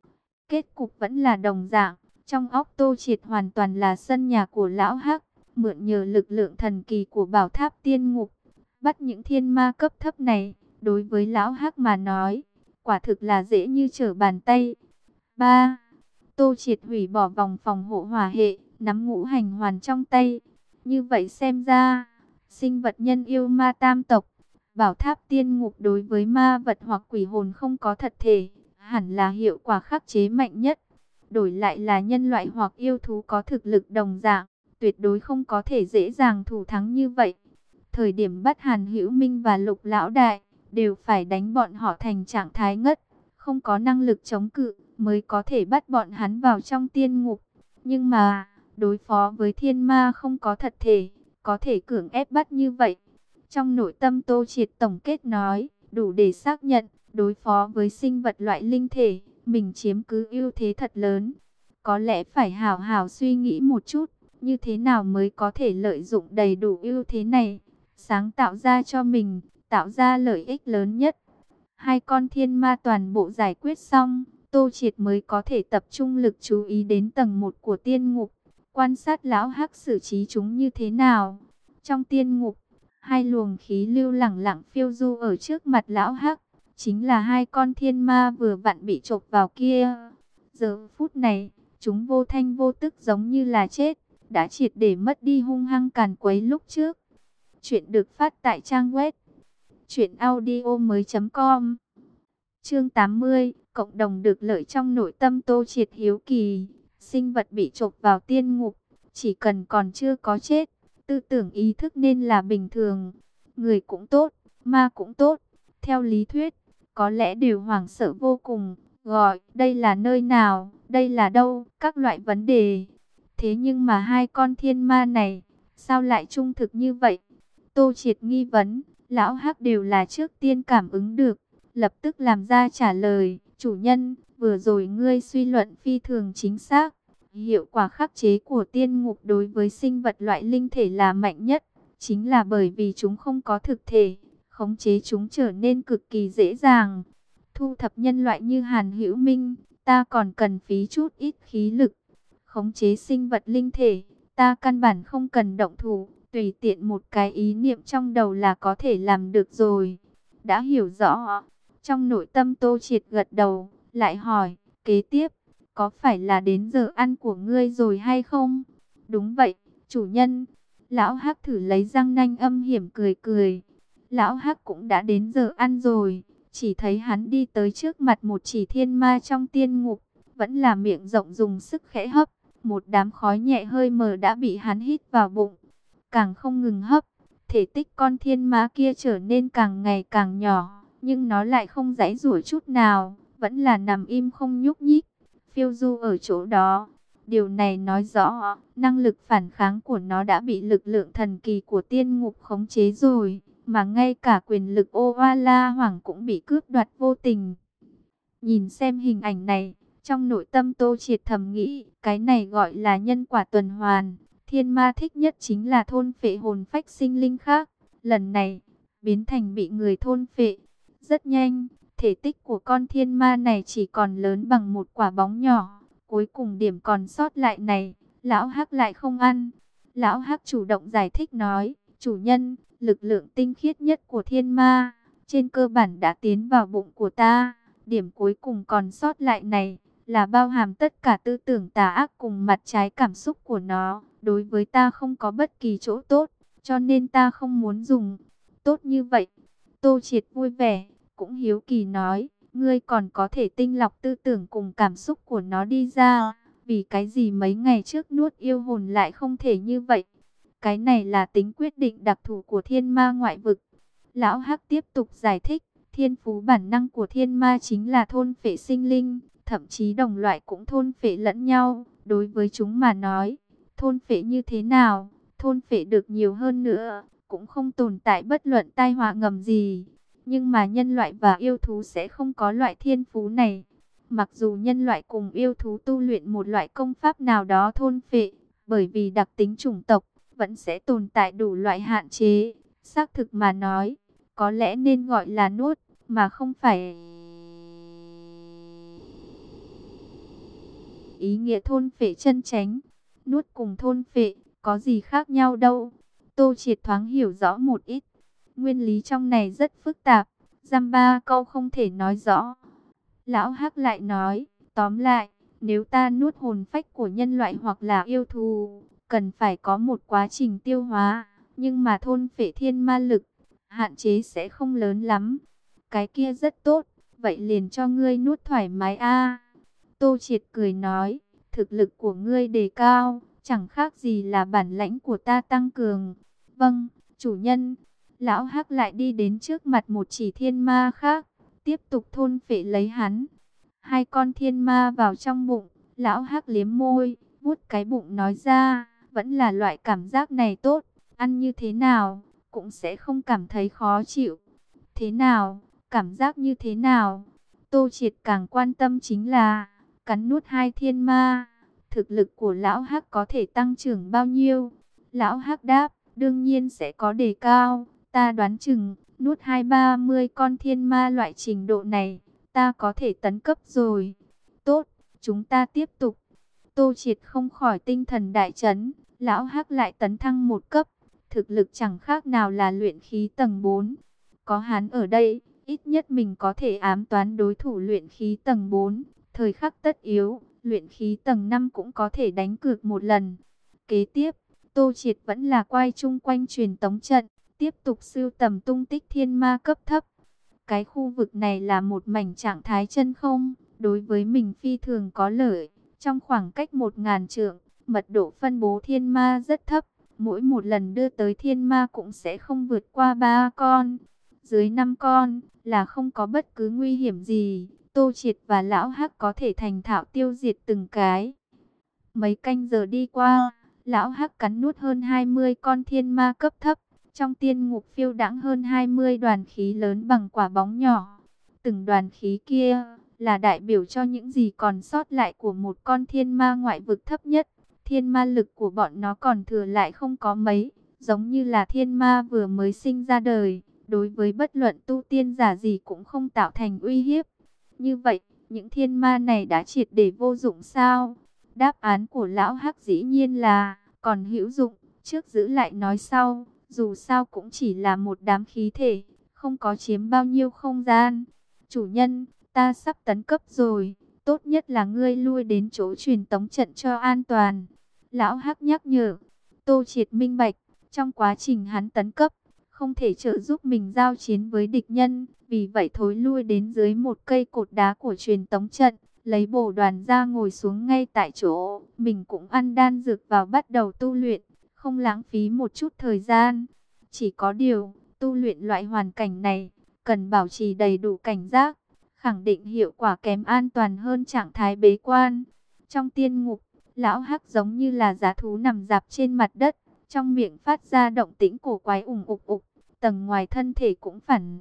Kết cục vẫn là đồng dạng, trong óc Tô Triệt hoàn toàn là sân nhà của lão hắc, mượn nhờ lực lượng thần kỳ của bảo tháp tiên ngục, bắt những thiên ma cấp thấp này, đối với lão hắc mà nói, quả thực là dễ như trở bàn tay. ba. Tô Triệt hủy bỏ vòng phòng hộ hỏa hệ, nắm ngũ hành hoàn trong tay. Như vậy xem ra, sinh vật nhân yêu ma tam tộc, bảo tháp tiên ngục đối với ma vật hoặc quỷ hồn không có thật thể, hẳn là hiệu quả khắc chế mạnh nhất. Đổi lại là nhân loại hoặc yêu thú có thực lực đồng dạng, tuyệt đối không có thể dễ dàng thủ thắng như vậy. Thời điểm bắt Hàn Hữu Minh và Lục Lão Đại, đều phải đánh bọn họ thành trạng thái ngất, không có năng lực chống cự, mới có thể bắt bọn hắn vào trong tiên ngục. Nhưng mà, đối phó với thiên ma không có thật thể, có thể cưỡng ép bắt như vậy. Trong nội tâm Tô Triệt tổng kết nói, đủ để xác nhận, đối phó với sinh vật loại linh thể, mình chiếm cứ ưu thế thật lớn. Có lẽ phải hào hào suy nghĩ một chút, như thế nào mới có thể lợi dụng đầy đủ ưu thế này, sáng tạo ra cho mình, tạo ra lợi ích lớn nhất. Hai con thiên ma toàn bộ giải quyết xong, Tô Triệt mới có thể tập trung lực chú ý đến tầng một của tiên ngục, quan sát lão hắc xử trí chúng như thế nào. Trong tiên ngục, hai luồng khí lưu lẳng lặng phiêu du ở trước mặt lão hắc, chính là hai con thiên ma vừa vặn bị chộp vào kia. Giờ phút này, chúng vô thanh vô tức giống như là chết, đã triệt để mất đi hung hăng càn quấy lúc trước. Chuyện được phát tại trang web truyện audio mới chấm com. Chương tám mươi, cộng đồng được lợi. Trong nội tâm Tô Triệt hiếu kỳ, sinh vật bị chộp vào tiên ngục, chỉ cần còn chưa có chết, tư tưởng ý thức nên là bình thường. Người cũng tốt, ma cũng tốt, theo lý thuyết, có lẽ đều hoảng sợ vô cùng, gọi đây là nơi nào, đây là đâu, các loại vấn đề. Thế nhưng mà hai con thiên ma này, sao lại trung thực như vậy? Tô Triệt nghi vấn, lão hắc đều là trước tiên cảm ứng được, lập tức làm ra trả lời, chủ nhân, vừa rồi ngươi suy luận phi thường chính xác. Hiệu quả khắc chế của tiên ngục đối với sinh vật loại linh thể là mạnh nhất, chính là bởi vì chúng không có thực thể, khống chế chúng trở nên cực kỳ dễ dàng. Thu thập nhân loại như Hàn Hữu Minh, ta còn cần phí chút ít khí lực. Khống chế sinh vật linh thể, ta căn bản không cần động thủ, tùy tiện một cái ý niệm trong đầu là có thể làm được rồi. Đã hiểu rõ. Trong nội tâm Tô Triệt gật đầu, lại hỏi, kế tiếp, có phải là đến giờ ăn của ngươi rồi hay không? Đúng vậy, chủ nhân. Lão hắc thử lấy răng nanh âm hiểm cười cười. Lão hắc cũng đã đến giờ ăn rồi. Chỉ thấy hắn đi tới trước mặt một chỉ thiên ma trong tiên ngục, vẫn là miệng rộng dùng sức khẽ hấp, một đám khói nhẹ hơi mờ đã bị hắn hít vào bụng, càng không ngừng hấp. Thể tích con thiên ma kia trở nên càng ngày càng nhỏ, nhưng nó lại không giãy giụa chút nào, vẫn là nằm im không nhúc nhích, phiêu du ở chỗ đó. Điều này nói rõ, năng lực phản kháng của nó đã bị lực lượng thần kỳ của tiên ngục khống chế rồi, mà ngay cả quyền lực Ô Oa La Hoàng cũng bị cướp đoạt vô tình. Nhìn xem hình ảnh này, trong nội tâm Tô Triệt thầm nghĩ, cái này gọi là nhân quả tuần hoàn. Thiên ma thích nhất chính là thôn phệ hồn phách sinh linh khác. Lần này, biến thành bị người thôn phệ. Rất nhanh, thể tích của con thiên ma này chỉ còn lớn bằng một quả bóng nhỏ. Cuối cùng điểm còn sót lại này, Lão Hắc lại không ăn. Lão Hắc chủ động giải thích nói, chủ nhân, lực lượng tinh khiết nhất của thiên ma, trên cơ bản đã tiến vào bụng của ta. Điểm cuối cùng còn sót lại này, là bao hàm tất cả tư tưởng tà ác cùng mặt trái cảm xúc của nó. Đối với ta không có bất kỳ chỗ tốt, cho nên ta không muốn dùng. Tốt như vậy, Tô Triệt vui vẻ, cũng hiếu kỳ nói, ngươi còn có thể tinh lọc tư tưởng cùng cảm xúc của nó đi ra. Vì cái gì mấy ngày trước nuốt yêu hồn lại không thể như vậy? Cái này là tính quyết định đặc thù của thiên ma ngoại vực. Lão Hắc tiếp tục giải thích, thiên phú bản năng của thiên ma chính là thôn phệ sinh linh, thậm chí đồng loại cũng thôn phệ lẫn nhau. Đối với chúng mà nói, thôn phệ như thế nào, thôn phệ được nhiều hơn nữa, cũng không tồn tại bất luận tai họa ngầm gì. Nhưng mà nhân loại và yêu thú sẽ không có loại thiên phú này. Mặc dù nhân loại cùng yêu thú tu luyện một loại công pháp nào đó thôn phệ, bởi vì đặc tính chủng tộc, vẫn sẽ tồn tại đủ loại hạn chế. Xác thực mà nói, có lẽ nên gọi là nuốt, mà không phải ý nghĩa thôn phệ chân chánh. Nuốt cùng thôn phệ, có gì khác nhau đâu. Tô Triệt thoáng hiểu rõ một ít. Nguyên lý trong này rất phức tạp, dăm ba câu không thể nói rõ. Lão Hắc lại nói, tóm lại, nếu ta nuốt hồn phách của nhân loại hoặc là yêu thú, cần phải có một quá trình tiêu hóa, nhưng mà thôn phệ thiên ma lực, hạn chế sẽ không lớn lắm. Cái kia rất tốt, vậy liền cho ngươi nuốt thoải mái a. Tô Triệt cười nói, thực lực của ngươi đề cao, chẳng khác gì là bản lãnh của ta tăng cường. Vâng, chủ nhân. Lão Hắc lại đi đến trước mặt một chỉ thiên ma khác, tiếp tục thôn phệ lấy hắn. Hai con thiên ma vào trong bụng, Lão Hắc liếm môi, vuốt cái bụng nói ra, vẫn là loại cảm giác này tốt, ăn như thế nào, cũng sẽ không cảm thấy khó chịu. Thế nào, cảm giác như thế nào? Tô Triệt càng quan tâm chính là, cắn nuốt hai thiên ma, thực lực của Lão Hắc có thể tăng trưởng bao nhiêu? Lão Hắc đáp, đương nhiên sẽ có đề cao. Ta đoán chừng, nuốt hai ba mươi con thiên ma loại trình độ này, ta có thể tấn cấp rồi. Tốt, chúng ta tiếp tục. Tô Triệt không khỏi tinh thần đại chấn, Lão Hắc lại tấn thăng một cấp, thực lực chẳng khác nào là luyện khí tầng bốn. Có hắn ở đây, ít nhất mình có thể ám toán đối thủ luyện khí tầng bốn. Thời khắc tất yếu, luyện khí tầng năm cũng có thể đánh cược một lần. Kế tiếp, Tô Triệt vẫn là quay chung quanh truyền tống trận, tiếp tục sưu tầm tung tích thiên ma cấp thấp. Cái khu vực này là một mảnh trạng thái chân không, đối với mình phi thường có lợi. Trong khoảng cách một ngàn trượng, mật độ phân bố thiên ma rất thấp. Mỗi một lần đưa tới thiên ma cũng sẽ không vượt qua ba con. Dưới năm con là không có bất cứ nguy hiểm gì. Tô Triệt và Lão Hắc có thể thành thạo tiêu diệt từng cái. Mấy canh giờ đi qua, Lão Hắc cắn nuốt hơn hai mươi con thiên ma cấp thấp. Trong tiên ngục phiêu đãng hơn hai mươi đoàn khí lớn bằng quả bóng nhỏ. Từng đoàn khí kia là đại biểu cho những gì còn sót lại của một con thiên ma ngoại vực thấp nhất. Thiên ma lực của bọn nó còn thừa lại không có mấy, giống như là thiên ma vừa mới sinh ra đời, đối với bất luận tu tiên giả gì cũng không tạo thành uy hiếp. Như vậy, những thiên ma này đã triệt để vô dụng sao? Đáp án của Lão Hắc dĩ nhiên là còn hữu dụng, trước giữ lại nói sau. Dù sao cũng chỉ là một đám khí thể, không có chiếm bao nhiêu không gian. Chủ nhân, ta sắp tấn cấp rồi, tốt nhất là ngươi lui đến chỗ truyền tống trận cho an toàn. Lão Hắc nhắc nhở. Tô Triệt minh bạch, trong quá trình hắn tấn cấp, không thể trợ giúp mình giao chiến với địch nhân, vì vậy thối lui đến dưới một cây cột đá của truyền tống trận, lấy bổ đoàn ra ngồi xuống ngay tại chỗ. Mình cũng ăn đan dược vào bắt đầu tu luyện, không lãng phí một chút thời gian. Chỉ có điều, tu luyện loại hoàn cảnh này, cần bảo trì đầy đủ cảnh giác, khẳng định hiệu quả kém an toàn hơn trạng thái bế quan. Trong tiên ngục, lão hắc giống như là dã thú nằm dạp trên mặt đất, trong miệng phát ra động tĩnh cổ quái ùng ục ục, tầng ngoài thân thể cũng phản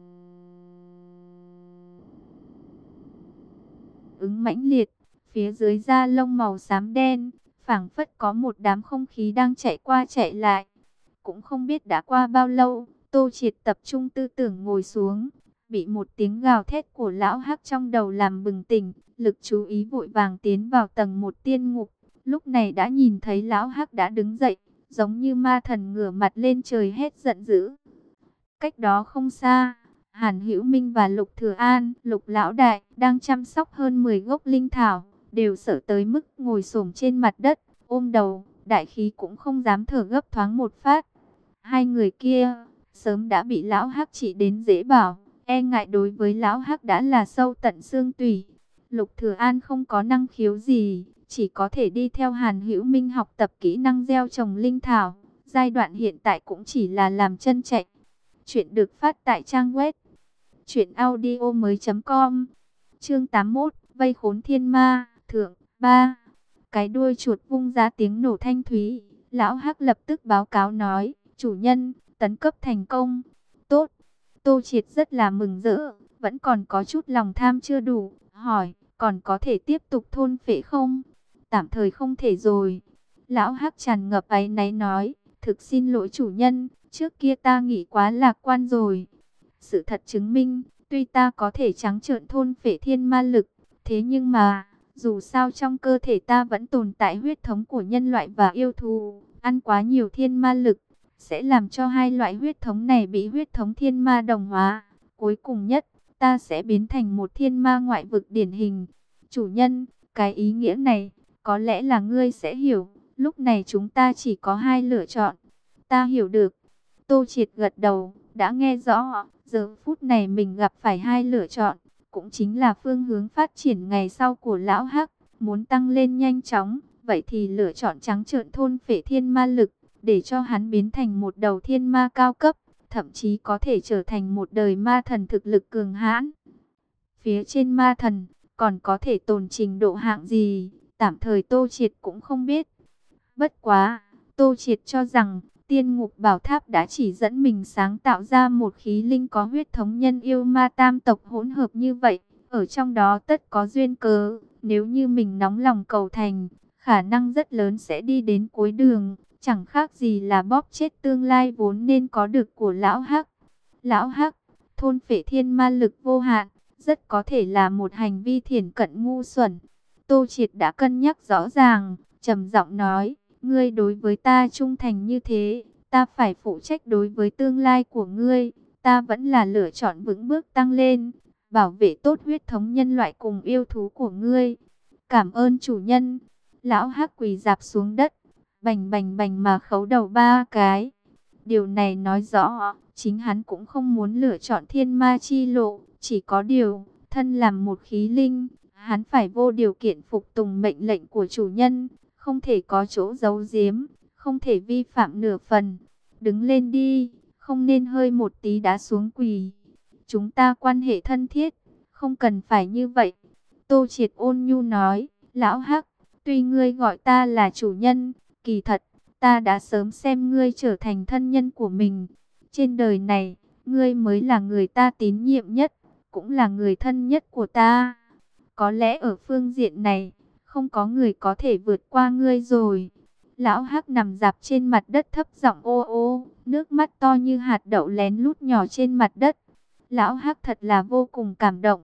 ứng mãnh liệt, phía dưới da lông màu xám đen, phảng phất có một đám không khí đang chạy qua chạy lại. Cũng không biết đã qua bao lâu, Tô Triệt tập trung tư tưởng ngồi xuống, bị một tiếng gào thét của lão hắc trong đầu làm bừng tỉnh, lực chú ý vội vàng tiến vào tầng một tiên ngục. Lúc này đã nhìn thấy lão hắc đã đứng dậy, giống như ma thần ngửa mặt lên trời hét giận dữ. Cách đó không xa, Hàn Hữu Minh và Lục Thừa An, Lục lão đại đang chăm sóc hơn mười gốc linh thảo, đều sợ tới mức ngồi xổm trên mặt đất, ôm đầu, đại khí cũng không dám thở gấp thoáng một phát. Hai người kia sớm đã bị lão hắc trị đến dễ bảo, e ngại đối với lão hắc đã là sâu tận xương tủy. Lục Thừa An không có năng khiếu gì, chỉ có thể đi theo Hàn Hữu Minh học tập kỹ năng gieo trồng linh thảo. Giai đoạn hiện tại cũng chỉ là làm chân chạy. Chuyện được phát tại trang web truyện audio mới chấm com. Chương tám mươi mốt, vây khốn thiên ma, thượng ba. Cái đuôi chuột vung ra tiếng nổ thanh thúy, lão hắc lập tức báo cáo nói, chủ nhân, tấn cấp thành công. Tốt. Tô Triệt rất là mừng rỡ, vẫn còn có chút lòng tham chưa đủ, hỏi, còn có thể tiếp tục thôn phệ không? Tạm thời không thể rồi. Lão hắc tràn ngập áy náy nói, thực xin lỗi chủ nhân, trước kia ta nghĩ quá lạc quan rồi. Sự thật chứng minh, tuy ta có thể trắng trợn thôn phệ thiên ma lực, thế nhưng mà, dù sao trong cơ thể ta vẫn tồn tại huyết thống của nhân loại và yêu thú, ăn quá nhiều thiên ma lực, sẽ làm cho hai loại huyết thống này bị huyết thống thiên ma đồng hóa. Cuối cùng nhất, ta sẽ biến thành một thiên ma ngoại vực điển hình. Chủ nhân, cái ý nghĩa này, có lẽ là ngươi sẽ hiểu, lúc này chúng ta chỉ có hai lựa chọn. Ta hiểu được. Tô Triệt gật đầu, đã nghe rõ, giờ phút này mình gặp phải hai lựa chọn, cũng chính là phương hướng phát triển ngày sau của lão hắc, muốn tăng lên nhanh chóng, vậy thì lựa chọn trắng trợn thôn phệ thiên ma lực, để cho hắn biến thành một đầu thiên ma cao cấp, thậm chí có thể trở thành một đời ma thần thực lực cường hãn. Phía trên ma thần, còn có thể tồn trình độ hạng gì, tạm thời Tô Triệt cũng không biết. Bất quá, Tô Triệt cho rằng, tiên ngục bảo tháp đã chỉ dẫn mình sáng tạo ra một khí linh có huyết thống nhân yêu ma tam tộc hỗn hợp như vậy. Ở trong đó tất có duyên cớ, nếu như mình nóng lòng cầu thành, khả năng rất lớn sẽ đi đến cuối đường. Chẳng khác gì là bóp chết tương lai vốn nên có được của lão hắc. Lão hắc, thôn phệ thiên ma lực vô hạn, rất có thể là một hành vi thiển cận ngu xuẩn. Tô Triệt đã cân nhắc rõ ràng, trầm giọng nói, ngươi đối với ta trung thành như thế, ta phải phụ trách đối với tương lai của ngươi. Ta vẫn là lựa chọn vững bước tăng lên, bảo vệ tốt huyết thống nhân loại cùng yêu thú của ngươi. Cảm ơn chủ nhân. Lão hắc quỳ rạp xuống đất, bành bành bành mà khấu đầu ba cái. Điều này nói rõ, chính hắn cũng không muốn lựa chọn thiên ma chi lộ. Chỉ có điều, thân làm một khí linh, hắn phải vô điều kiện phục tùng mệnh lệnh của chủ nhân, không thể có chỗ giấu giếm, không thể vi phạm nửa phần. Đứng lên đi, không nên hơi một tí đã xuống quỳ. Chúng ta quan hệ thân thiết, không cần phải như vậy. Tô Triệt ôn nhu nói, lão hắc, tuy ngươi gọi ta là chủ nhân, kỳ thật, ta đã sớm xem ngươi trở thành thân nhân của mình. Trên đời này, ngươi mới là người ta tín nhiệm nhất, cũng là người thân nhất của ta. Có lẽ ở phương diện này, không có người có thể vượt qua ngươi rồi. Lão hắc nằm dạp trên mặt đất thấp giọng ô ô, nước mắt to như hạt đậu lén lút nhỏ trên mặt đất. Lão hắc thật là vô cùng cảm động.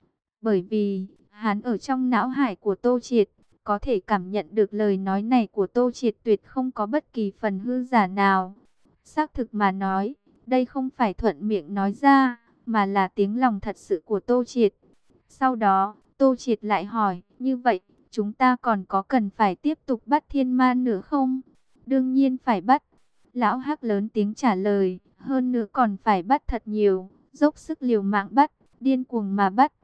Bởi vì, hắn ở trong não hải của Tô Triệt, có thể cảm nhận được lời nói này của Tô Triệt tuyệt không có bất kỳ phần hư giả nào. Xác thực mà nói, đây không phải thuận miệng nói ra, mà là tiếng lòng thật sự của Tô Triệt. Sau đó, Tô Triệt lại hỏi, như vậy, chúng ta còn có cần phải tiếp tục bắt thiên ma nữa không? Đương nhiên phải bắt. Lão hắc lớn tiếng trả lời, hơn nữa còn phải bắt thật nhiều, dốc sức liều mạng bắt, điên cuồng mà bắt.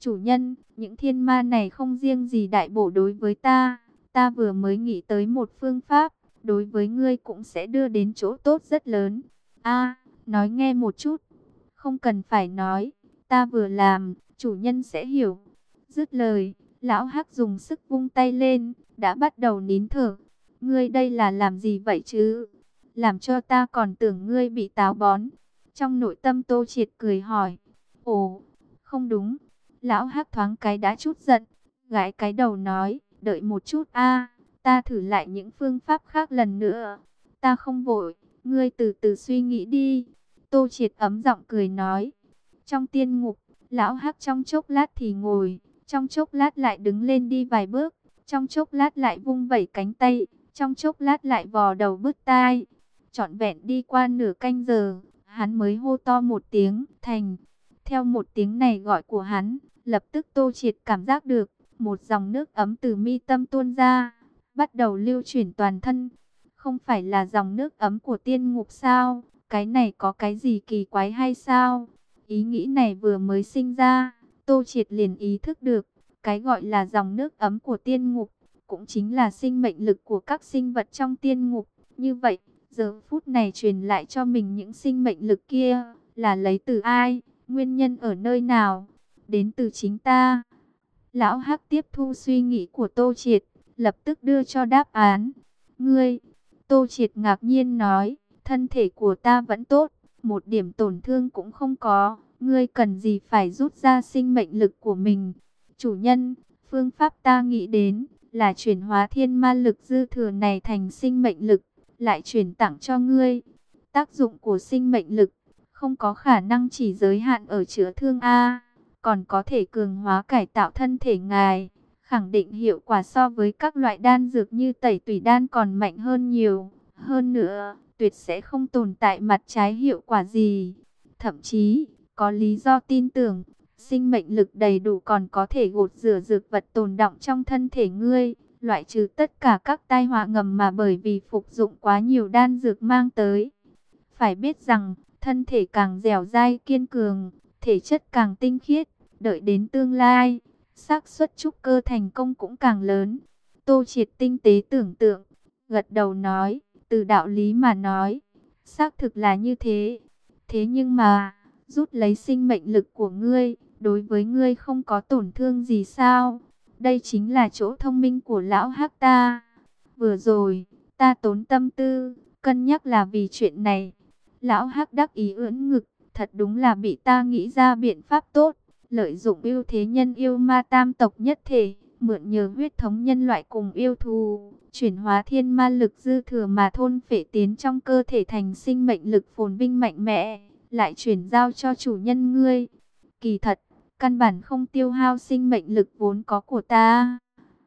Chủ nhân, những thiên ma này không riêng gì đại bổ đối với ta. Ta vừa mới nghĩ tới một phương pháp, đối với ngươi cũng sẽ đưa đến chỗ tốt rất lớn. A, nói nghe một chút. Không cần phải nói, ta vừa làm, chủ nhân sẽ hiểu. Dứt lời, lão Hắc dùng sức vung tay lên, đã bắt đầu nín thở. Ngươi đây là làm gì vậy chứ? Làm cho ta còn tưởng ngươi bị táo bón. Trong nội tâm Tô Triệt cười hỏi. Ồ, không đúng. Lão Hắc thoáng cái đã chút giận, gãi cái đầu nói, đợi một chút a, ta thử lại những phương pháp khác lần nữa. Ta không vội, ngươi từ từ suy nghĩ đi. Tô Triệt ấm giọng cười nói. Trong tiên ngục, lão Hắc trong chốc lát thì ngồi, trong chốc lát lại đứng lên đi vài bước, trong chốc lát lại vung vẩy cánh tay, trong chốc lát lại vò đầu bứt tai. Trọn vẹn đi qua nửa canh giờ, hắn mới hô to một tiếng, thành. Theo một tiếng này gọi của hắn, lập tức Tô Triệt cảm giác được một dòng nước ấm từ mi tâm tuôn ra, bắt đầu lưu chuyển toàn thân. Không phải là dòng nước ấm của tiên ngục sao? Cái này có cái gì kỳ quái hay sao? Ý nghĩ này vừa mới sinh ra, Tô Triệt liền ý thức được, cái gọi là dòng nước ấm của tiên ngục, cũng chính là sinh mệnh lực của các sinh vật trong tiên ngục. Như vậy, giờ phút này truyền lại cho mình những sinh mệnh lực kia, là lấy từ ai? Nguyên nhân ở nơi nào? Đến từ chính ta. Lão Hắc tiếp thu suy nghĩ của Tô Triệt, lập tức đưa cho đáp án. Ngươi, Tô Triệt ngạc nhiên nói, thân thể của ta vẫn tốt, một điểm tổn thương cũng không có. Ngươi cần gì phải rút ra sinh mệnh lực của mình? Chủ nhân, phương pháp ta nghĩ đến là chuyển hóa thiên ma lực dư thừa này thành sinh mệnh lực, lại chuyển tặng cho ngươi. Tác dụng của sinh mệnh lực không có khả năng chỉ giới hạn ở chữa thương A, còn có thể cường hóa cải tạo thân thể ngài. Khẳng định hiệu quả so với các loại đan dược như tẩy tủy đan còn mạnh hơn nhiều. Hơn nữa, tuyệt sẽ không tồn tại mặt trái hiệu quả gì. Thậm chí, có lý do tin tưởng, sinh mệnh lực đầy đủ còn có thể gột rửa dược vật tồn đọng trong thân thể ngươi, loại trừ tất cả các tai họa ngầm mà bởi vì phục dụng quá nhiều đan dược mang tới. Phải biết rằng, thân thể càng dẻo dai kiên cường, thể chất càng tinh khiết, đợi đến tương lai, xác suất trúc cơ thành công cũng càng lớn. Tô Triệt tinh tế tưởng tượng, gật đầu nói, từ đạo lý mà nói, xác thực là như thế. Thế nhưng mà, rút lấy sinh mệnh lực của ngươi, đối với ngươi không có tổn thương gì sao? Đây chính là chỗ thông minh của lão Hắc ta. Vừa rồi, ta tốn tâm tư, cân nhắc là vì chuyện này. Lão Hắc đắc ý ưỡn ngực, thật đúng là bị ta nghĩ ra biện pháp tốt, lợi dụng ưu thế nhân yêu ma tam tộc nhất thể, mượn nhờ huyết thống nhân loại cùng yêu thù, chuyển hóa thiên ma lực dư thừa mà thôn phệ tiến trong cơ thể thành sinh mệnh lực phồn vinh mạnh mẽ, lại chuyển giao cho chủ nhân ngươi. Kỳ thật, căn bản không tiêu hao sinh mệnh lực vốn có của ta.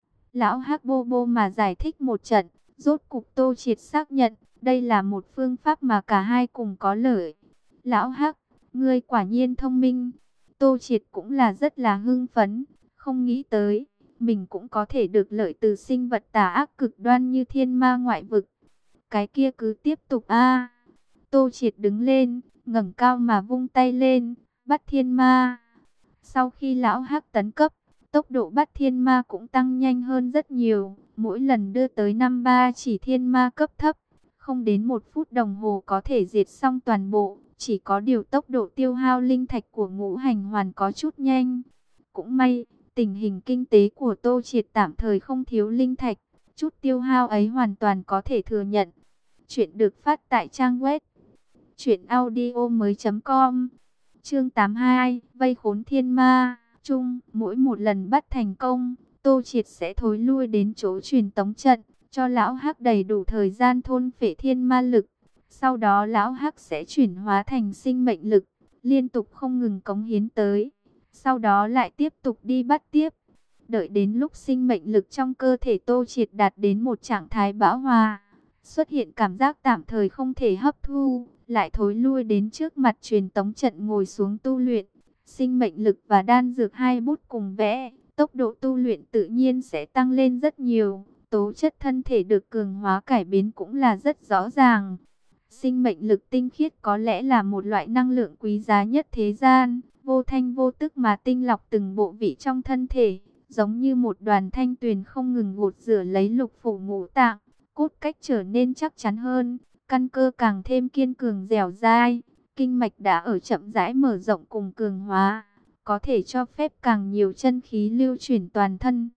Lão Hắc bô bô mà giải thích một trận, rốt cục Tô Triệt xác nhận, đây là một phương pháp mà cả hai cùng có lợi. Lão Hắc, ngươi quả nhiên thông minh. Tô Triệt cũng là rất là hưng phấn, không nghĩ tới, mình cũng có thể được lợi từ sinh vật tà ác cực đoan như thiên ma ngoại vực. Cái kia cứ tiếp tục a. Tô Triệt đứng lên, ngẩng cao mà vung tay lên, bắt thiên ma. Sau khi lão Hắc tấn cấp, tốc độ bắt thiên ma cũng tăng nhanh hơn rất nhiều, mỗi lần đưa tới năm ba chỉ thiên ma cấp thấp, không đến một phút đồng hồ có thể diệt xong toàn bộ. Chỉ có điều tốc độ tiêu hao linh thạch của ngũ hành hoàn có chút nhanh. Cũng may, tình hình kinh tế của Tô Triệt tạm thời không thiếu linh thạch, chút tiêu hao ấy hoàn toàn có thể thừa nhận. Chuyện được phát tại trang web truyện audio mới chấm com. Chương tám mươi hai, vây khốn thiên ma. Chung, mỗi một lần bắt thành công, Tô Triệt sẽ thối lui đến chỗ truyền tống trận, cho lão Hắc đầy đủ thời gian thôn phệ thiên ma lực. Sau đó lão Hắc sẽ chuyển hóa thành sinh mệnh lực, liên tục không ngừng cống hiến tới. Sau đó lại tiếp tục đi bắt tiếp. Đợi đến lúc sinh mệnh lực trong cơ thể Tô Triệt đạt đến một trạng thái bão hòa, xuất hiện cảm giác tạm thời không thể hấp thu, lại thối lui đến trước mặt truyền tống trận ngồi xuống tu luyện. Sinh mệnh lực và đan dược hai bút cùng vẽ, tốc độ tu luyện tự nhiên sẽ tăng lên rất nhiều. Tố chất thân thể được cường hóa cải biến cũng là rất rõ ràng. Sinh mệnh lực tinh khiết có lẽ là một loại năng lượng quý giá nhất thế gian, vô thanh vô tức mà tinh lọc từng bộ vị trong thân thể, giống như một đoàn thanh tuyền không ngừng gột rửa lấy lục phủ ngũ tạng, cốt cách trở nên chắc chắn hơn, căn cơ càng thêm kiên cường dẻo dai, kinh mạch đã ở chậm rãi mở rộng cùng cường hóa, có thể cho phép càng nhiều chân khí lưu chuyển toàn thân.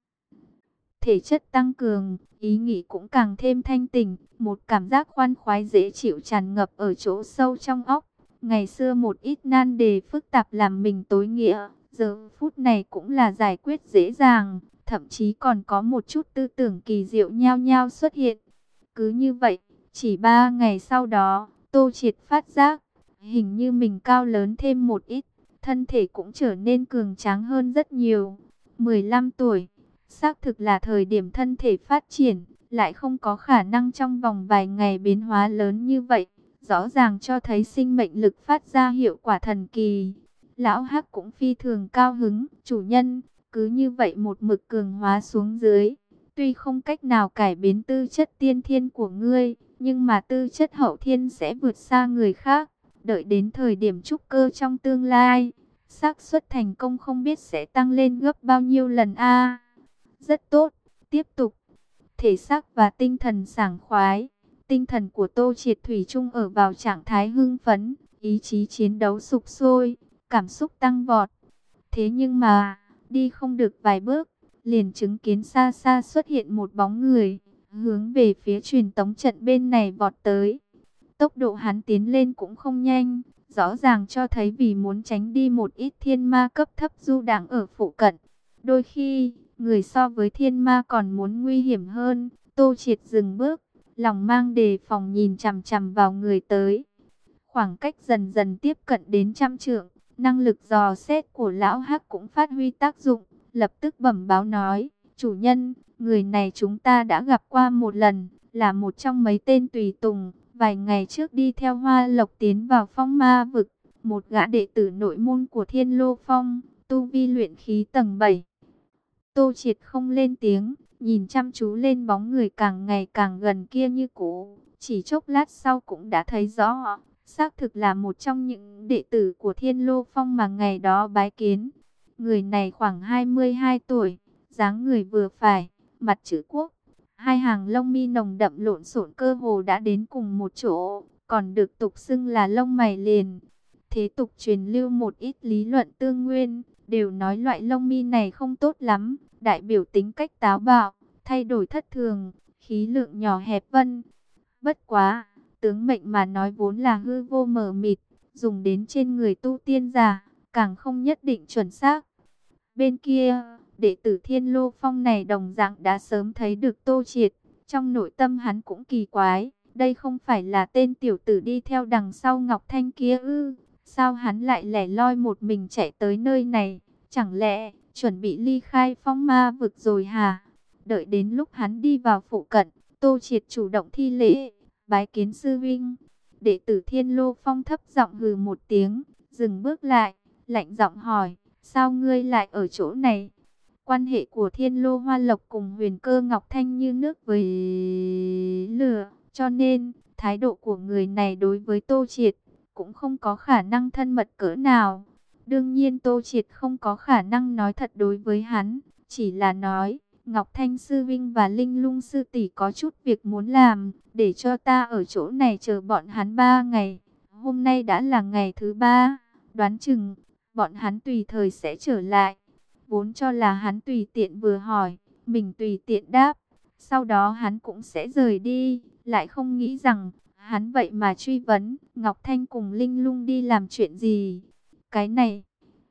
Thể chất tăng cường, ý nghĩ cũng càng thêm thanh tỉnh, một cảm giác khoan khoái dễ chịu tràn ngập ở chỗ sâu trong óc. Ngày xưa một ít nan đề phức tạp làm mình tối nghĩa, giờ phút này cũng là giải quyết dễ dàng, thậm chí còn có một chút tư tưởng kỳ diệu nhao nhao xuất hiện. Cứ như vậy, chỉ ba ngày sau đó, Tô Triệt phát giác, hình như mình cao lớn thêm một ít, thân thể cũng trở nên cường tráng hơn rất nhiều. mười lăm tuổi, xác thực là thời điểm thân thể phát triển, lại không có khả năng trong vòng vài ngày biến hóa lớn như vậy. Rõ ràng cho thấy sinh mệnh lực phát ra hiệu quả thần kỳ. Lão Hắc cũng phi thường cao hứng, chủ nhân, cứ như vậy một mực cường hóa xuống dưới. Tuy không cách nào cải biến tư chất tiên thiên của ngươi, nhưng mà tư chất hậu thiên sẽ vượt xa người khác. Đợi đến thời điểm trúc cơ trong tương lai, xác suất thành công không biết sẽ tăng lên gấp bao nhiêu lần a. Rất tốt, tiếp tục. Thể xác và tinh thần sảng khoái. Tinh thần của Tô Triệt thủy chung ở vào trạng thái hưng phấn, ý chí chiến đấu sục sôi, cảm xúc tăng vọt. Thế nhưng mà, đi không được vài bước, liền chứng kiến xa xa xuất hiện một bóng người, hướng về phía truyền tống trận bên này vọt tới. Tốc độ hắn tiến lên cũng không nhanh, rõ ràng cho thấy vì muốn tránh đi một ít thiên ma cấp thấp du đãng ở phụ cận. Đôi khi, người so với thiên ma còn muốn nguy hiểm hơn. Tô Triệt dừng bước, lòng mang đề phòng nhìn chằm chằm vào người tới. Khoảng cách dần dần tiếp cận đến trăm trượng, năng lực dò xét của lão Hắc cũng phát huy tác dụng, lập tức bẩm báo nói, chủ nhân, người này chúng ta đã gặp qua một lần, là một trong mấy tên tùy tùng, vài ngày trước đi theo Hoa Lộc tiến vào phong ma vực, một gã đệ tử nội môn của Thiên Lô Phong, tu vi luyện khí tầng bảy. Tô Triệt không lên tiếng, nhìn chăm chú lên bóng người càng ngày càng gần kia như cũ, chỉ chốc lát sau cũng đã thấy rõ, xác thực là một trong những đệ tử của Thiên Lô Phong mà ngày đó bái kiến. Người này khoảng hai mươi hai tuổi, dáng người vừa phải, mặt chữ quốc, hai hàng lông mi nồng đậm lộn xộn cơ hồ đã đến cùng một chỗ, còn được tục xưng là lông mày liền. Thế tục truyền lưu một ít lý luận tương nguyên, đều nói loại lông mi này không tốt lắm, đại biểu tính cách táo bạo, thay đổi thất thường, khí lượng nhỏ hẹp vân. Bất quá, tướng mệnh mà nói vốn là hư vô mờ mịt, dùng đến trên người tu tiên giả, càng không nhất định chuẩn xác. Bên kia, đệ tử Thiên Lô Phong này đồng dạng đã sớm thấy được Tô Triệt, trong nội tâm hắn cũng kỳ quái, đây không phải là tên tiểu tử đi theo đằng sau Ngọc Thanh kia ư? Sao hắn lại lẻ loi một mình chạy tới nơi này? Chẳng lẽ chuẩn bị ly khai phong ma vực rồi hả? Đợi đến lúc hắn đi vào phụ cận, Tô Triệt chủ động thi lễ, bái kiến sư vinh. Đệ tử Thiên Lô Phong thấp giọng hừ một tiếng, dừng bước lại, lạnh giọng hỏi, sao ngươi lại ở chỗ này? Quan hệ của Thiên Lô Hoa Lộc cùng Huyền Cơ Ngọc Thanh như nước với lửa, cho nên thái độ của người này đối với Tô Triệt cũng không có khả năng thân mật cỡ nào. Đương nhiên Tô Triệt không có khả năng nói thật đối với hắn, chỉ là nói, Ngọc Thanh sư vinh và Linh Lung sư tỷ có chút việc muốn làm, để cho ta ở chỗ này chờ bọn hắn ba ngày. Hôm nay đã là ngày thứ ba, đoán chừng bọn hắn tùy thời sẽ trở lại. Vốn cho là hắn tùy tiện vừa hỏi, mình tùy tiện đáp, sau đó hắn cũng sẽ rời đi, lại không nghĩ rằng hắn vậy mà truy vấn Ngọc Thanh cùng Linh Lung đi làm chuyện gì. Cái này